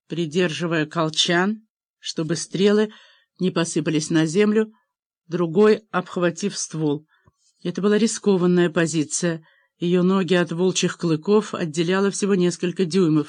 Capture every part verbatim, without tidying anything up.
придерживая колчан, чтобы стрелы не посыпались на землю, другой обхватив ствол. Это была рискованная позиция. Ее ноги от волчьих клыков отделяло всего несколько дюймов.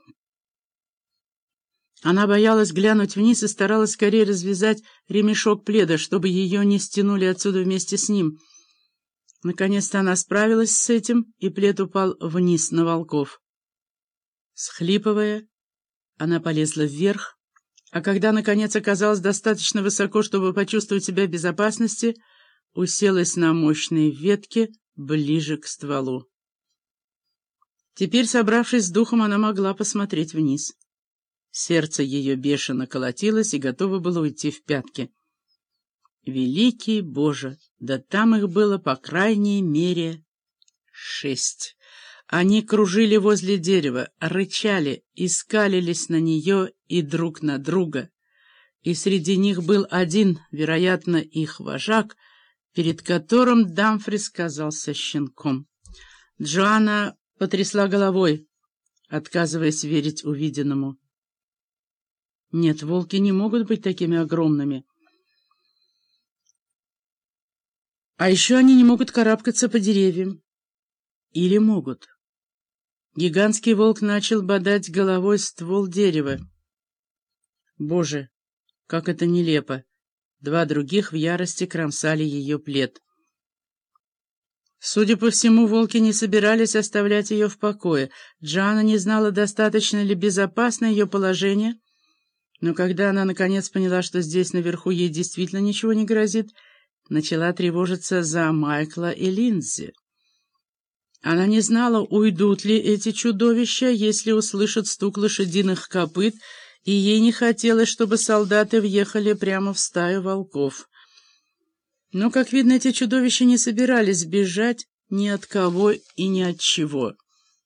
Она боялась глянуть вниз и старалась скорее развязать ремешок пледа, чтобы ее не стянули отсюда вместе с ним. Наконец-то она справилась с этим, и плед упал вниз на волков. Схлипывая, она полезла вверх, а когда, наконец, оказалась достаточно высоко, чтобы почувствовать себя в безопасности, уселась на мощной ветке ближе к стволу. Теперь, собравшись с духом, она могла посмотреть вниз. Сердце ее бешено колотилось и готово было уйти в пятки. Великий Боже! Да там их было, по крайней мере, шесть. Они кружили возле дерева, рычали и скалились на нее и друг на друга. И среди них был один, вероятно, их вожак, перед которым Дамфрис казался щенком. Джоанна потрясла головой, отказываясь верить увиденному. Нет, волки не могут быть такими огромными. А еще они не могут карабкаться по деревьям. Или могут? Гигантский волк начал бодать головой ствол дерева. Боже, как это нелепо! Два других в ярости кромсали ее плед. Судя по всему, волки не собирались оставлять ее в покое. Джоанна не знала, достаточно ли безопасно ее положение, но когда она наконец поняла, что здесь наверху ей действительно ничего не грозит, начала тревожиться за Майкла и Линдзи. Она не знала, уйдут ли эти чудовища, если услышат стук лошадиных копыт, и ей не хотелось, чтобы солдаты въехали прямо в стаю волков. Но, как видно, эти чудовища не собирались бежать ни от кого и ни от чего.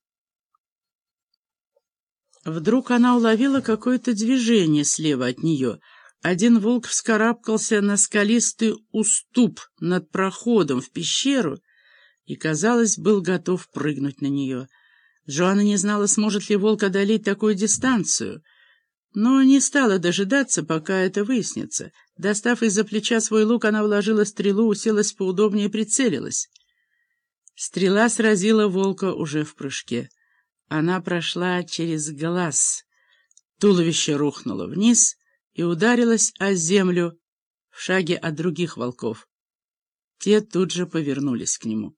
Вдруг она уловила какое-то движение слева от нее. Один волк вскарабкался на скалистый уступ над проходом в пещеру и, казалось, был готов прыгнуть на нее. Джоанна не знала, сможет ли волк одолеть такую дистанцию, но не стала дожидаться, пока это выяснится. Достав из-за плеча свой лук, она вложила стрелу, уселась поудобнее и прицелилась. Стрела сразила волка уже в прыжке. Она прошла через глаз. Туловище рухнуло вниз и ударилось о землю в шаге от других волков. Те тут же повернулись к нему.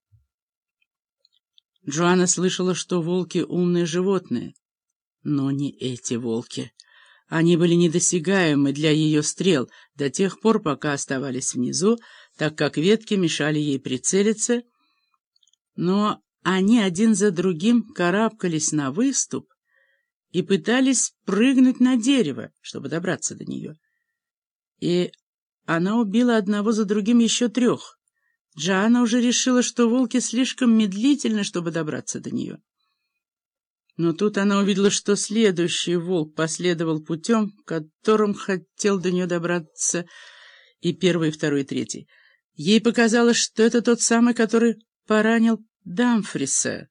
Джоанна слышала, что волки — умные животные, но не эти волки. Они были недосягаемы для ее стрел до тех пор, пока оставались внизу, так как ветки мешали ей прицелиться, но они один за другим карабкались на выступ и пытались прыгнуть на дерево, чтобы добраться до нее. И она убила одного за другим еще трех. Джоанна уже решила, что волки слишком медлительны, чтобы добраться до нее. Но тут она увидела, что следующий волк последовал путем, которым хотел до нее добраться и первый, и второй, и третий. Ей показалось, что это тот самый, который поранил Дамфриса.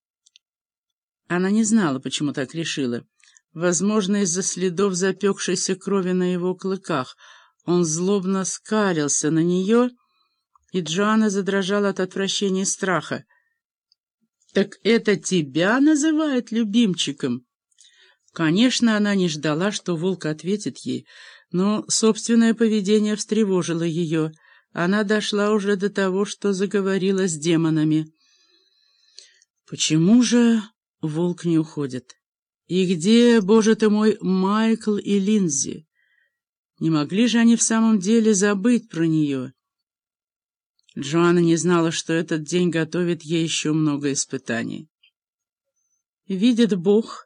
Она не знала, почему так решила. Возможно, из-за следов запекшейся крови на его клыках. Он злобно скалился на нее, и Джоанна задрожала от отвращения и страха. «Так это тебя называют любимчиком?» Конечно, она не ждала, что волк ответит ей, но собственное поведение встревожило ее. Она дошла уже до того, что заговорила с демонами. «Почему же волк не уходит? И где, боже ты мой, Майкл и Линдзи? Не могли же они в самом деле забыть про нее?» Джоанна не знала, что этот день готовит ей еще много испытаний. Видит Бог,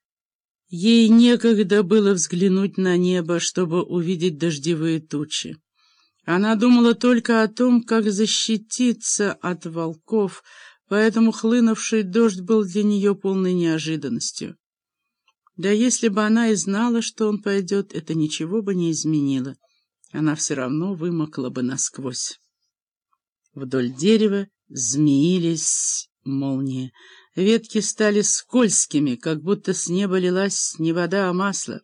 ей некогда было взглянуть на небо, чтобы увидеть дождевые тучи. Она думала только о том, как защититься от волков, поэтому хлынувший дождь был для нее полной неожиданностью. Да если бы она и знала, что он пойдет, это ничего бы не изменило. Она все равно вымокла бы насквозь. Вдоль дерева змеились молнии. Ветки стали скользкими, как будто с неба лилась не вода, а масло.